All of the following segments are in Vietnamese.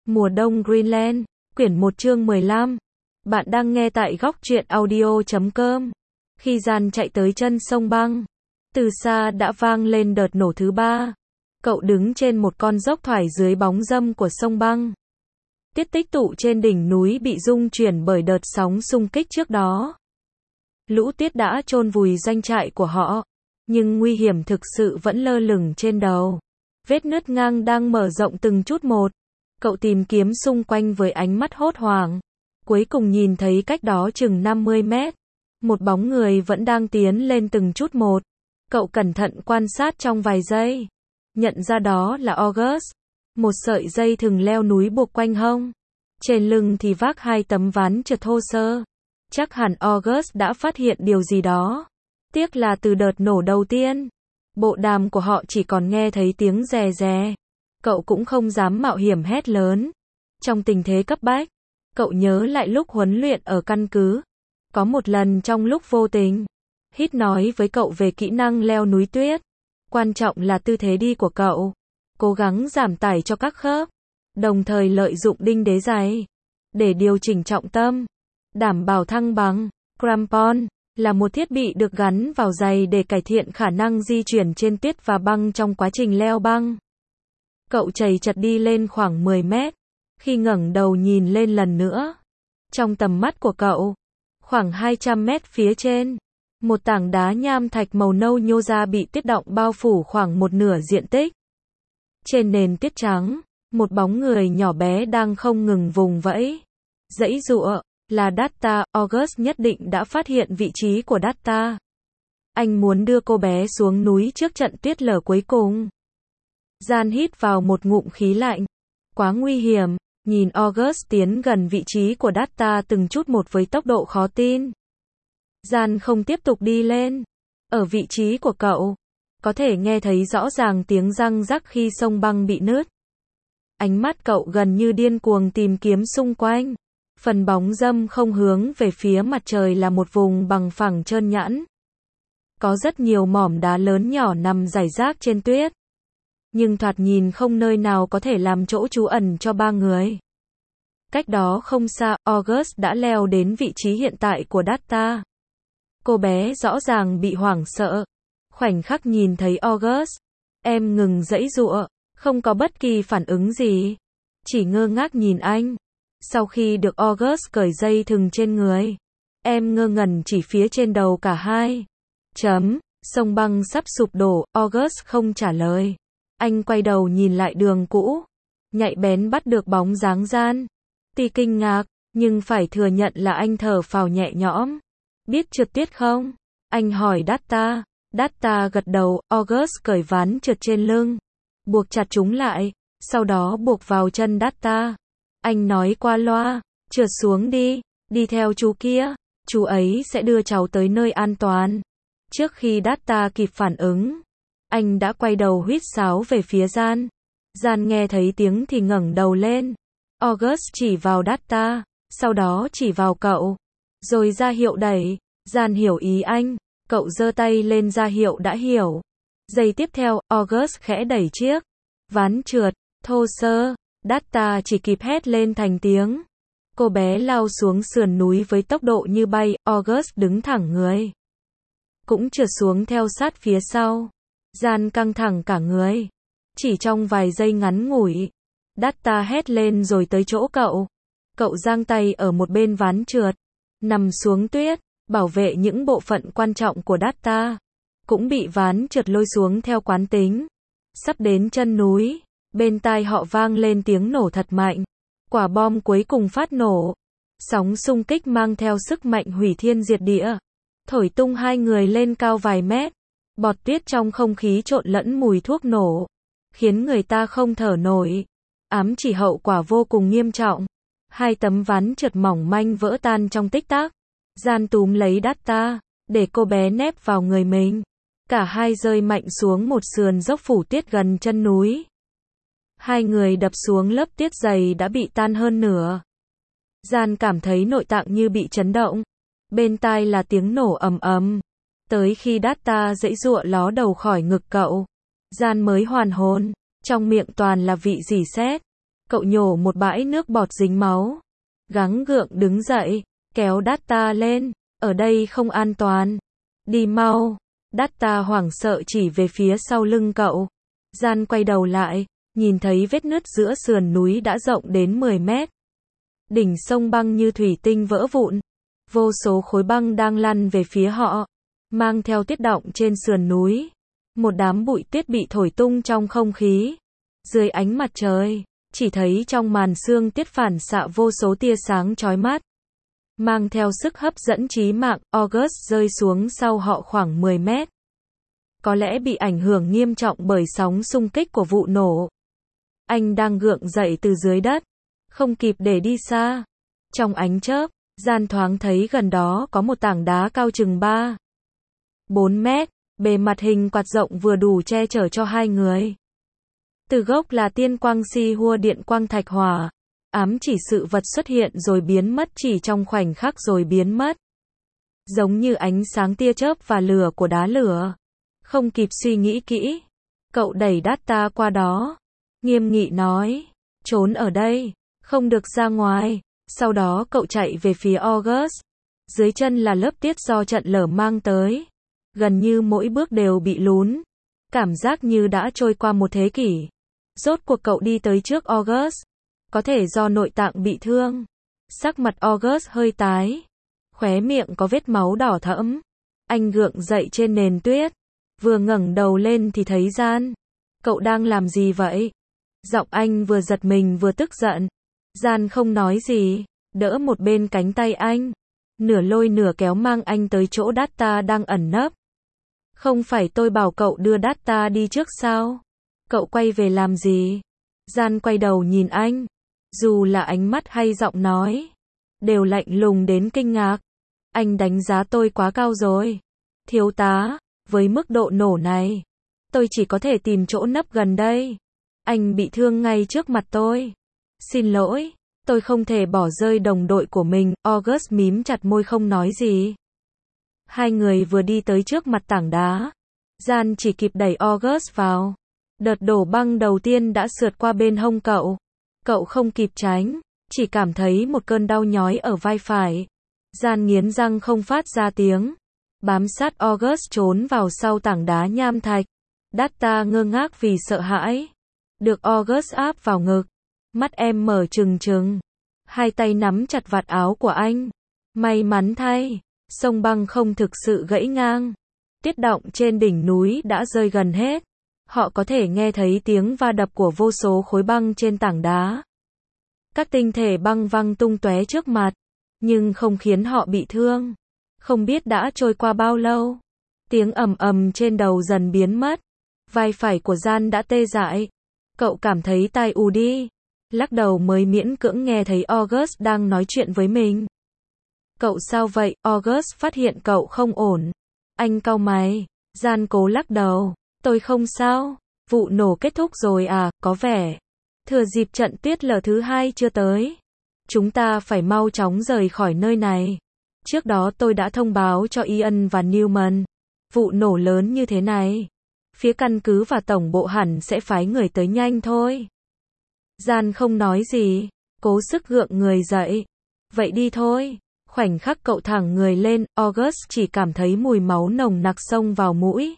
Mùa đông Greenland, quyển 1 chương 15. Bạn đang nghe tại góc truyện audio.com. Khi Gian chạy tới chân sông băng, từ xa đã vang lên đợt nổ thứ 3. Cậu đứng trên một con dốc thoải dưới bóng râm của sông băng. Tiết tích tụ trên đỉnh núi bị rung chuyển bởi đợt sóng xung kích trước đó. Lũ tiết đã chôn vùi doanh trại của họ, nhưng nguy hiểm thực sự vẫn lơ lửng trên đầu. Vết nứt ngang đang mở rộng từng chút một. Cậu tìm kiếm xung quanh với ánh mắt hốt hoảng. Cuối cùng nhìn thấy cách đó chừng 50 mét. Một bóng người vẫn đang tiến lên từng chút một. Cậu cẩn thận quan sát trong vài giây. Nhận ra đó là August. Một sợi dây thừng leo núi buộc quanh hông. Trên lưng thì vác 2 tấm ván trượt thô sơ. Chắc hẳn August đã phát hiện điều gì đó. Tiếc là từ đợt nổ đầu tiên, bộ đàm của họ chỉ còn nghe thấy tiếng rè rè. Cậu cũng không dám mạo hiểm hét lớn. Trong tình thế cấp bách, cậu nhớ lại lúc huấn luyện ở căn cứ. Có một lần trong lúc vô tình, Hít nói với cậu về kỹ năng leo núi tuyết. Quan trọng là tư thế đi của cậu. Cố gắng giảm tải cho các khớp, đồng thời lợi dụng đinh đế giày để điều chỉnh trọng tâm, đảm bảo thăng bằng. Crampon là một thiết bị được gắn vào giày để cải thiện khả năng di chuyển trên tuyết và băng trong quá trình leo băng. Cậu chầy chật đi lên khoảng 10 mét. Khi ngẩng đầu nhìn lên lần nữa, trong tầm mắt của cậu, khoảng 200 mét phía trên, một tảng đá nham thạch màu nâu nhô ra bị tuyết đọng bao phủ khoảng một nửa diện tích. Trên nền tuyết trắng, một bóng người nhỏ bé đang không ngừng vùng vẫy, giãy giụa. Là Data. August nhất định đã phát hiện vị trí của Data. Anh muốn đưa cô bé xuống núi trước trận tuyết lở cuối cùng. Gian hít vào một ngụm khí lạnh. Quá nguy hiểm. Nhìn August tiến gần vị trí của Data từng chút một với tốc độ khó tin. Gian không tiếp tục đi lên. Ở vị trí của cậu, có thể nghe thấy rõ ràng tiếng răng rắc khi sông băng bị nứt. Ánh mắt cậu gần như điên cuồng tìm kiếm xung quanh. Phần bóng râm không hướng về phía mặt trời là một vùng bằng phẳng trơn nhẵn. Có rất nhiều mỏm đá lớn nhỏ nằm rải rác trên tuyết. Nhưng thoạt nhìn không nơi nào có thể làm chỗ trú ẩn cho 3 người. Cách đó không xa, August đã leo đến vị trí hiện tại của Data. Cô bé rõ ràng bị hoảng sợ. Khoảnh khắc nhìn thấy August, em ngừng giãy giụa, không có bất kỳ phản ứng gì. Chỉ ngơ ngác nhìn anh. Sau khi được August cởi dây thừng trên người, em ngơ ngẩn chỉ phía trên đầu cả hai. Sông băng sắp sụp đổ. August không trả lời. Anh quay đầu nhìn lại đường cũ, nhạy bén bắt được bóng dáng Gian. Tuy kinh ngạc, nhưng phải thừa nhận là anh thở phào nhẹ nhõm. Biết trượt tuyết không? Anh hỏi Data. Data gật đầu. August cởi ván trượt trên lưng, buộc chặt chúng lại, sau đó buộc vào chân Data. Anh nói qua loa, trượt xuống đi theo chú kia, chú ấy sẽ đưa cháu tới nơi an toàn. Trước khi Data kịp phản ứng, anh đã quay đầu huýt sáo về phía Gian. Gian nghe thấy tiếng thì ngẩng đầu lên. August chỉ vào Data, sau đó chỉ vào cậu, rồi ra hiệu đẩy. Gian hiểu ý anh, cậu giơ tay lên ra hiệu đã hiểu. Giây tiếp theo, August khẽ đẩy chiếc ván trượt thô sơ. Data chỉ kịp hét lên thành tiếng. Cô bé lao xuống sườn núi với tốc độ như bay. August đứng thẳng người, cũng trượt xuống theo sát phía sau. Gian căng thẳng cả người. Chỉ trong vài giây ngắn ngủi, Data hét lên rồi tới chỗ cậu. Cậu giang tay ở một bên ván trượt, nằm xuống tuyết, bảo vệ những bộ phận quan trọng của Data. Cũng bị ván trượt lôi xuống theo quán tính. Sắp đến chân núi, bên tai họ vang lên tiếng nổ thật mạnh. Quả bom cuối cùng phát nổ. Sóng xung kích mang theo sức mạnh hủy thiên diệt địa, thổi tung hai người lên cao vài mét. Bọt tuyết trong không khí trộn lẫn mùi thuốc nổ, khiến người ta không thở nổi. Ám chỉ hậu quả vô cùng nghiêm trọng. 2 tấm ván trượt mỏng manh vỡ tan trong tích tắc. Gian túm lấy Data, để cô bé nép vào người mình. Cả hai rơi mạnh xuống một sườn dốc phủ tuyết gần chân núi. Hai người đập xuống lớp tuyết dày đã bị tan hơn nửa. Gian cảm thấy nội tạng như bị chấn động. Bên tai là tiếng nổ ầm ầm. Tới khi Data giãy giụa ló đầu khỏi ngực cậu, Gian mới hoàn hồn. Trong miệng toàn là vị rỉ sét. Cậu nhổ một bãi nước bọt dính máu. Gắng gượng đứng dậy, kéo Data lên. Ở đây không an toàn. Đi mau. Data hoảng sợ chỉ về phía sau lưng cậu. Gian quay đầu lại, nhìn thấy vết nứt giữa sườn núi đã rộng đến 10 mét. Đỉnh sông băng như thủy tinh vỡ vụn. Vô số khối băng đang lăn về phía họ, mang theo tuyết đọng trên sườn núi. Một đám bụi tuyết bị thổi tung trong không khí. Dưới ánh mặt trời, chỉ thấy trong màn sương tiết phản xạ vô số tia sáng chói mắt. Mang theo sức hấp dẫn chí mạng, August rơi xuống sau họ khoảng 10 mét. Có lẽ bị ảnh hưởng nghiêm trọng bởi sóng xung kích của vụ nổ. Anh đang gượng dậy từ dưới đất, không kịp để đi xa. Trong ánh chớp, Gian thoáng thấy gần đó có một tảng đá cao chừng 4 mét, bề mặt hình quạt rộng vừa đủ che chở cho hai người. Từ gốc là tiên quang si hua điện quang thạch hỏa, ám chỉ sự vật xuất hiện rồi biến mất chỉ trong khoảnh khắc rồi biến mất. Giống như ánh sáng tia chớp và lửa của đá lửa. Không kịp suy nghĩ kỹ, cậu đẩy Data qua đó, nghiêm nghị nói, trốn ở đây, không được ra ngoài. Sau đó cậu chạy về phía August. Dưới chân là lớp tuyết do trận lở mang tới. Gần như mỗi bước đều bị lún. Cảm giác như đã trôi qua một thế kỷ. Rốt cuộc cậu đi tới trước August. Có thể do nội tạng bị thương. Sắc mặt August hơi tái. Khóe miệng có vết máu đỏ thẫm. Anh gượng dậy trên nền tuyết. Vừa ngẩng đầu lên thì thấy Gian. Cậu đang làm gì vậy? Giọng anh vừa giật mình vừa tức giận. Gian không nói gì, đỡ một bên cánh tay anh, nửa lôi nửa kéo mang anh tới chỗ Data đang ẩn nấp. Không phải tôi bảo cậu đưa Data đi trước sao? Cậu quay về làm gì? Gian quay đầu nhìn anh, dù là ánh mắt hay giọng nói, đều lạnh lùng đến kinh ngạc. Anh đánh giá tôi quá cao rồi. Thiếu tá, với mức độ nổ này, tôi chỉ có thể tìm chỗ nấp gần đây. Anh bị thương ngay trước mặt tôi. Xin lỗi, tôi không thể bỏ rơi đồng đội của mình. August mím chặt môi không nói gì. Hai người vừa đi tới trước mặt tảng đá. Gian chỉ kịp đẩy August vào. Đợt đổ băng đầu tiên đã sượt qua bên hông cậu. Cậu không kịp tránh, chỉ cảm thấy một cơn đau nhói ở vai phải. Gian nghiến răng không phát ra tiếng. Bám sát August trốn vào sau tảng đá nham thạch. Data ngơ ngác vì sợ hãi. Được August áp vào ngực. Mắt em mở trừng trừng. Hai tay nắm chặt vạt áo của anh. May mắn thay, sông băng không thực sự gãy ngang. Tuyết đọng trên đỉnh núi đã rơi gần hết. Họ có thể nghe thấy tiếng va đập của vô số khối băng trên tảng đá. Các tinh thể băng văng tung tóe trước mặt, nhưng không khiến họ bị thương. Không biết đã trôi qua bao lâu. Tiếng ầm ầm trên đầu dần biến mất. Vai phải của Gian đã tê dại. Cậu cảm thấy tai ù đi. Lắc đầu mới miễn cưỡng nghe thấy August đang nói chuyện với mình. Cậu sao vậy? August phát hiện cậu không ổn. Anh cau mày. Gian cố lắc đầu. Tôi không sao. Vụ nổ kết thúc rồi à, có vẻ. Thừa dịp trận tuyết lở thứ hai chưa tới. Chúng ta phải mau chóng rời khỏi nơi này. Trước đó tôi đã thông báo cho Ian và Newman. Vụ nổ lớn như thế này. Phía căn cứ và tổng bộ hẳn sẽ phái người tới nhanh thôi. Gian không nói gì, cố sức gượng người dậy. Vậy đi thôi. Khoảnh khắc cậu thẳng người lên, August chỉ cảm thấy mùi máu nồng nặc xông vào mũi.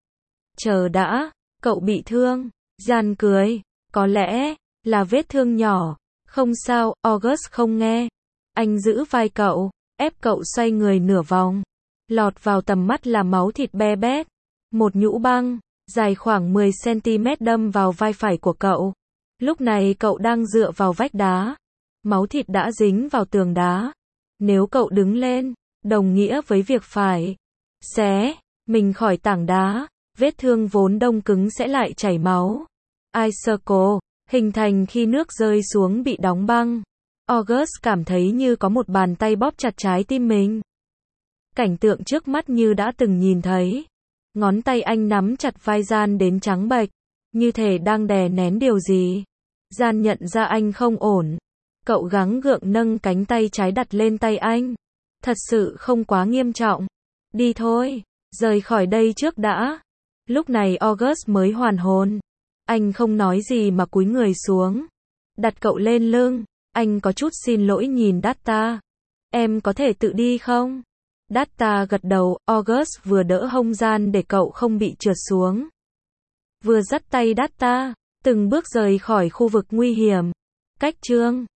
Chờ đã, cậu bị thương. Gian cười, có lẽ là vết thương nhỏ. Không sao, August không nghe. Anh giữ vai cậu, ép cậu xoay người nửa vòng. Lọt vào tầm mắt là máu thịt be bét. Một nhũ băng, dài khoảng 10 cm đâm vào vai phải của cậu. Lúc này cậu đang dựa vào vách đá. Máu thịt đã dính vào tường đá. Nếu cậu đứng lên, đồng nghĩa với việc phải xé mình khỏi tảng đá, vết thương vốn đông cứng sẽ lại chảy máu. Icicle, hình thành khi nước rơi xuống bị đóng băng. August cảm thấy như có một bàn tay bóp chặt trái tim mình. Cảnh tượng trước mắt như đã từng nhìn thấy. Ngón tay anh nắm chặt vai Gian đến trắng bệch, như thể đang đè nén điều gì. Gian nhận ra anh không ổn. Cậu gắng gượng nâng cánh tay trái đặt lên tay anh. Thật sự không quá nghiêm trọng. Đi thôi, rời khỏi đây trước đã. Lúc này August mới hoàn hồn. Anh không nói gì mà cúi người xuống. đặt cậu lên lưng. Anh có chút xin lỗi nhìn Data. Em có thể tự đi không? Data gật đầu, August vừa đỡ hông Gian để cậu không bị trượt xuống. Vừa dắt tay Data, từng bước rời khỏi khu vực nguy hiểm. Cách chương